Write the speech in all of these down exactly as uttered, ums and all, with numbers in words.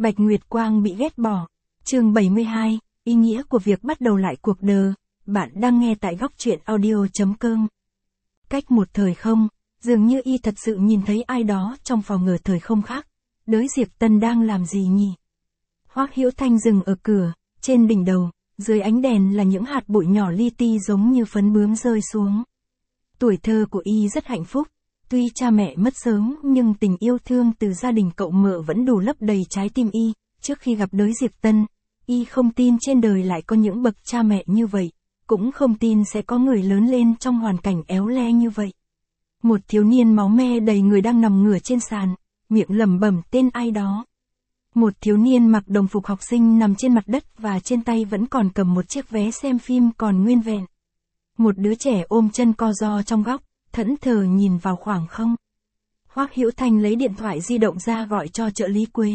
Bạch Nguyệt Quang bị ghét bỏ. Chương bảy mươi hai, ý nghĩa của việc bắt đầu lại cuộc đời. Bạn đang nghe tại góc truyện audio chấm com. Cách một thời không, dường như y thật sự nhìn thấy ai đó trong phòng ngờ thời không khác. Đới Diệp Tân đang làm gì nhỉ? Hoắc Hữu Thanh dừng ở cửa, trên đỉnh đầu, dưới ánh đèn là những hạt bụi nhỏ li ti giống như phấn bướm rơi xuống. Tuổi thơ của y rất hạnh phúc, tuy cha mẹ mất sớm nhưng tình yêu thương từ gia đình cậu Mợ vẫn đủ lấp đầy trái tim y. Trước khi gặp Đới Diệp Tân, y không tin trên đời lại có những bậc cha mẹ như vậy, cũng không tin sẽ có người lớn lên trong hoàn cảnh éo le như vậy. Một thiếu niên máu me đầy người đang nằm ngửa trên sàn, miệng lẩm bẩm tên ai đó. Một thiếu niên mặc đồng phục học sinh nằm trên mặt đất và trên tay vẫn còn cầm một chiếc vé xem phim còn nguyên vẹn. Một đứa trẻ ôm chân co ro trong góc, thẫn thờ nhìn vào khoảng không. Hoắc Hữu Thanh lấy điện thoại di động ra gọi cho trợ lý Quế.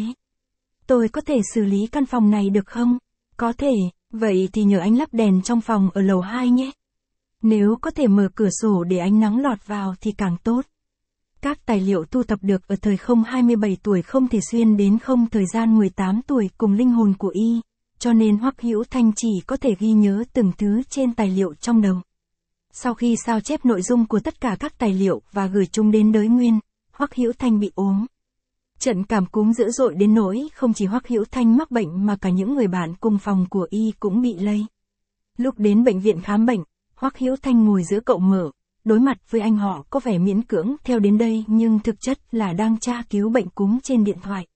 Tôi có thể xử lý căn phòng này được không? Có thể, vậy thì nhờ anh lắp đèn trong phòng ở lầu hai nhé. Nếu có thể mở cửa sổ để ánh nắng lọt vào thì càng tốt. Các tài liệu thu thập được ở thời không hai mươi bảy tuổi không thể xuyên đến không thời gian mười tám tuổi cùng linh hồn của y, cho nên Hoắc Hữu Thanh chỉ có thể ghi nhớ từng thứ trên tài liệu trong đầu. Sau khi sao chép nội dung của tất cả các tài liệu và gửi chúng đến Đới Nguyên, Hoắc Hữu Thanh bị ốm. Trận cảm cúm dữ dội đến nỗi không chỉ Hoắc Hữu Thanh mắc bệnh mà cả những người bạn cùng phòng của y cũng bị lây. Lúc đến bệnh viện khám bệnh, Hoắc Hữu Thanh ngồi giữa cậu Mợ, đối mặt với anh họ có vẻ miễn cưỡng theo đến đây nhưng thực chất là đang tra cứu bệnh cúm trên điện thoại.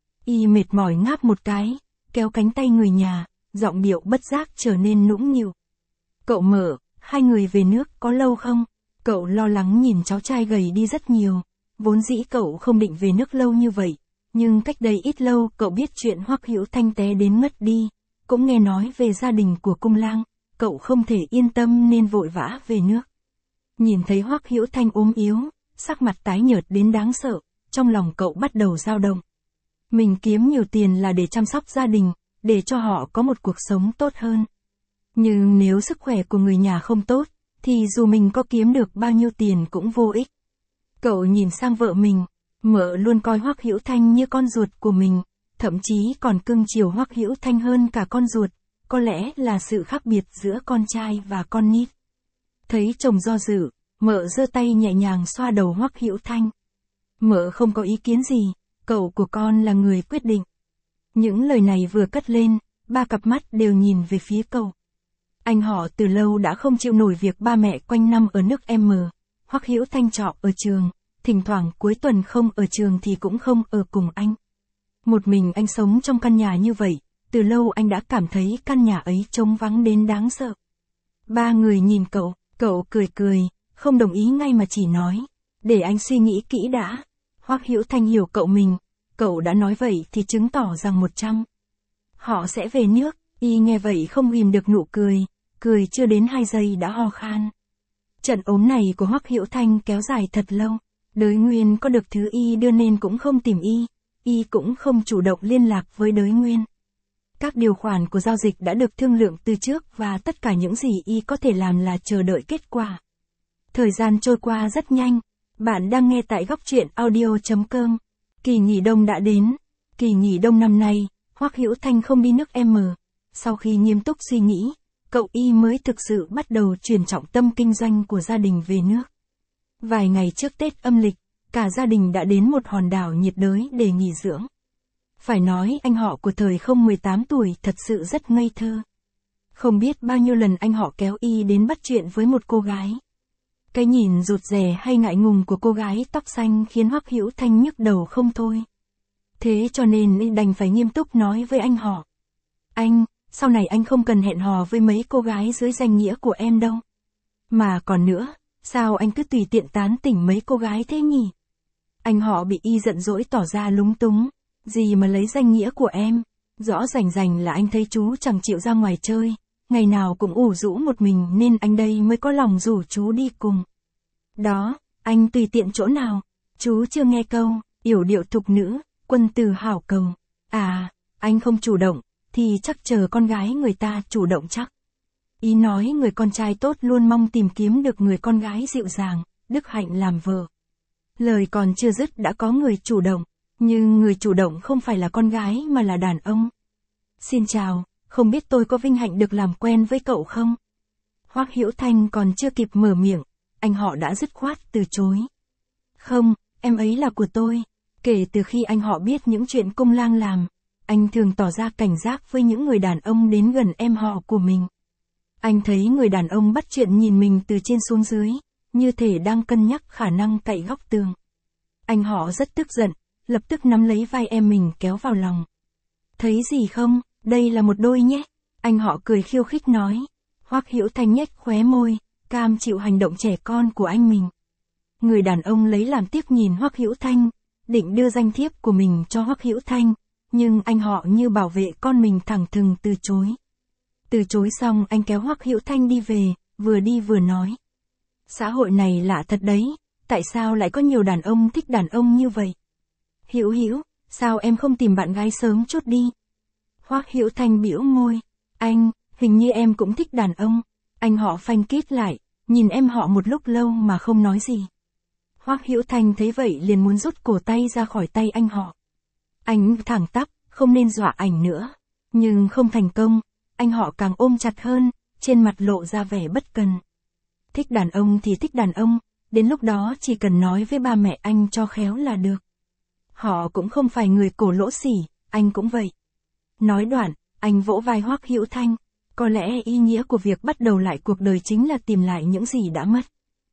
Y mệt mỏi ngáp một cái, kéo cánh tay người nhà, giọng điệu bất giác trở nên nũng nịu. Cậu Mợ, hai người về nước có lâu không? Cậu lo lắng nhìn cháu trai gầy đi rất nhiều. Vốn dĩ cậu không định về nước lâu như vậy, nhưng cách đây ít lâu cậu biết chuyện Hoắc Hữu Thanh té đến mất đi, cũng nghe nói về gia đình của Cung Lang, cậu không thể yên tâm nên vội vã về nước. Nhìn thấy Hoắc Hữu Thanh ốm yếu, sắc mặt tái nhợt đến đáng sợ, trong lòng cậu bắt đầu dao động. Mình kiếm nhiều tiền là để chăm sóc gia đình, để cho họ có một cuộc sống tốt hơn. Nhưng nếu sức khỏe của người nhà không tốt, thì dù mình có kiếm được bao nhiêu tiền cũng vô ích. Cậu nhìn sang vợ mình, Mợ luôn coi Hoắc Hữu Thanh như con ruột của mình, thậm chí còn cưng chiều Hoắc Hữu Thanh hơn cả con ruột, có lẽ là sự khác biệt giữa con trai và con nít. Thấy chồng do dự, Mợ giơ tay nhẹ nhàng xoa đầu Hoắc Hữu Thanh. Mợ không có ý kiến gì, cậu của con là người quyết định. Những lời này vừa cất lên, ba cặp mắt đều nhìn về phía cậu. Anh họ từ lâu đã không chịu nổi việc ba mẹ quanh năm ở nước M. Hoắc Hữu Thanh trọ ở trường, thỉnh thoảng cuối tuần không ở trường thì cũng không ở cùng anh. Một mình anh sống trong căn nhà như vậy, từ lâu anh đã cảm thấy căn nhà ấy trống vắng đến đáng sợ. Ba người nhìn cậu, cậu cười cười, không đồng ý ngay mà chỉ nói, để anh suy nghĩ kỹ đã. Hoắc Hữu Thanh hiểu cậu mình, cậu đã nói vậy thì chứng tỏ rằng một trăm. Họ sẽ về nước, y nghe vậy không ghim được nụ cười, cười chưa đến hai giây đã ho khan. Trận ốm này của Hoắc Hữu Thanh kéo dài thật lâu, Đới Nguyên có được thứ y đưa nên cũng không tìm y, y cũng không chủ động liên lạc với Đới Nguyên. Các điều khoản của giao dịch đã được thương lượng từ trước và tất cả những gì y có thể làm là chờ đợi kết quả. Thời gian trôi qua rất nhanh, bạn đang nghe tại góc truyện audio chấm com. Kỳ nghỉ đông đã đến, kỳ nghỉ đông năm nay, Hoắc Hữu Thanh không đi nước M. Sau khi nghiêm túc suy nghĩ, cậu y mới thực sự bắt đầu chuyển trọng tâm kinh doanh của gia đình về nước. Vài ngày trước Tết âm lịch, cả gia đình đã đến một hòn đảo nhiệt đới để nghỉ dưỡng. Phải nói anh họ của thời không mười tám tuổi thật sự rất ngây thơ. Không biết bao nhiêu lần anh họ kéo y đến bắt chuyện với một cô gái. Cái nhìn rụt rè hay ngại ngùng của cô gái tóc xanh khiến Hoắc Hữu Thanh nhức đầu không thôi. Thế cho nên đành phải nghiêm túc nói với anh họ. Anh, sau này anh không cần hẹn hò với mấy cô gái dưới danh nghĩa của em đâu. Mà còn nữa, sao anh cứ tùy tiện tán tỉnh mấy cô gái thế nhỉ? Anh họ bị y giận dỗi tỏ ra lúng túng. Gì mà lấy danh nghĩa của em, rõ rành rành là anh thấy chú chẳng chịu ra ngoài chơi, ngày nào cũng ủ rũ một mình nên anh đây mới có lòng rủ chú đi cùng. Đó, anh tùy tiện chỗ nào, chú chưa nghe câu, yểu điệu thục nữ, quân từ hảo cầu. À, anh không chủ động, thì chắc chờ con gái người ta chủ động chắc. Ý nói người con trai tốt luôn mong tìm kiếm được người con gái dịu dàng, đức hạnh làm vợ. Lời còn chưa dứt đã có người chủ động. Nhưng người chủ động không phải là con gái mà là đàn ông. Xin chào, không biết tôi có vinh hạnh được làm quen với cậu không? Hoắc Hữu Thanh còn chưa kịp mở miệng, anh họ đã dứt khoát từ chối. Không, em ấy là của tôi. Kể từ khi anh họ biết những chuyện cung lang làm, anh thường tỏ ra cảnh giác với những người đàn ông đến gần em họ của mình. Anh thấy người đàn ông bắt chuyện nhìn mình từ trên xuống dưới, như thể đang cân nhắc khả năng cậy góc tường. Anh họ rất tức giận, lập tức nắm lấy vai em mình kéo vào lòng. Thấy gì không, đây là một đôi nhé. Anh họ cười khiêu khích nói. Hoắc Hữu Thanh nhếch khóe môi, cam chịu hành động trẻ con của anh mình. Người đàn ông lấy làm tiếc nhìn Hoắc Hữu Thanh, định đưa danh thiếp của mình cho Hoắc Hữu Thanh, nhưng anh họ như bảo vệ con mình thẳng thừng từ chối. Từ chối xong anh kéo Hoắc Hữu Thanh đi về, vừa đi vừa nói. Xã hội này lạ thật đấy, tại sao lại có nhiều đàn ông thích đàn ông như vậy? Hữu Hữu, sao em không tìm bạn gái sớm chút đi? Hoắc Hữu Thanh bĩu môi. Anh, hình như em cũng thích đàn ông. Anh họ phanh kít lại, nhìn em họ một lúc lâu mà không nói gì. Hoắc Hữu Thanh thấy vậy liền muốn rút cổ tay ra khỏi tay anh họ. Anh thẳng tắp, không nên dọa ảnh nữa. Nhưng không thành công, anh họ càng ôm chặt hơn, trên mặt lộ ra vẻ bất cần. Thích đàn ông thì thích đàn ông, đến lúc đó chỉ cần nói với ba mẹ anh cho khéo là được. Họ cũng không phải người cổ lỗ sỉ, anh cũng vậy. Nói đoạn, anh vỗ vai Hoắc Hữu Thanh, có lẽ ý nghĩa của việc bắt đầu lại cuộc đời chính là tìm lại những gì đã mất.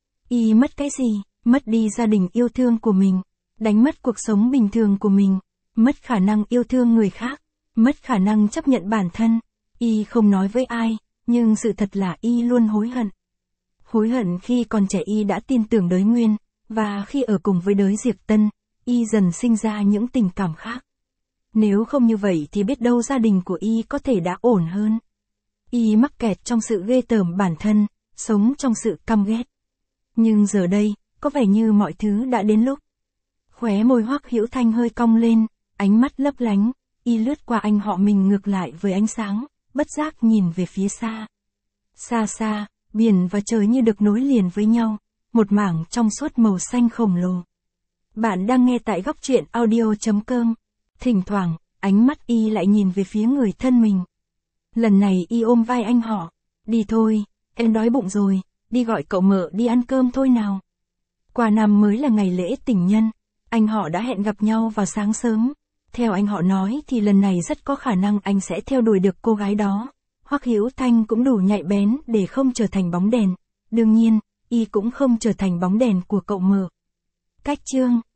Y mất cái gì? Mất đi gia đình yêu thương của mình, đánh mất cuộc sống bình thường của mình, mất khả năng yêu thương người khác, mất khả năng chấp nhận bản thân. Y không nói với ai, nhưng sự thật là Y luôn hối hận. Hối hận khi còn trẻ Y đã tin tưởng Đới Nguyên, và khi ở cùng với Đới Diệp Tân, Y dần sinh ra những tình cảm khác. Nếu không như vậy thì biết đâu gia đình của Y có thể đã ổn hơn. Y mắc kẹt trong sự ghê tởm bản thân, sống trong sự căm ghét. Nhưng giờ đây, có vẻ như mọi thứ đã đến lúc. Khóe môi Hoắc Hữu Thanh hơi cong lên, ánh mắt lấp lánh, Y lướt qua anh họ mình ngược lại với ánh sáng, bất giác nhìn về phía xa. Xa xa, biển và trời như được nối liền với nhau, một mảng trong suốt màu xanh khổng lồ. Bạn đang nghe tại góc truyện audio chấm com. Thỉnh thoảng, ánh mắt Y lại nhìn về phía người thân mình. Lần này Y ôm vai anh họ. Đi thôi, em đói bụng rồi, đi gọi cậu mợ đi ăn cơm thôi nào. Qua năm mới là ngày lễ tình nhân, anh họ đã hẹn gặp nhau vào sáng sớm. Theo anh họ nói thì lần này rất có khả năng anh sẽ theo đuổi được cô gái đó. Hoắc Hữu Thanh cũng đủ nhạy bén để không trở thành bóng đèn. Đương nhiên, Y cũng không trở thành bóng đèn của cậu mợ. Cách chương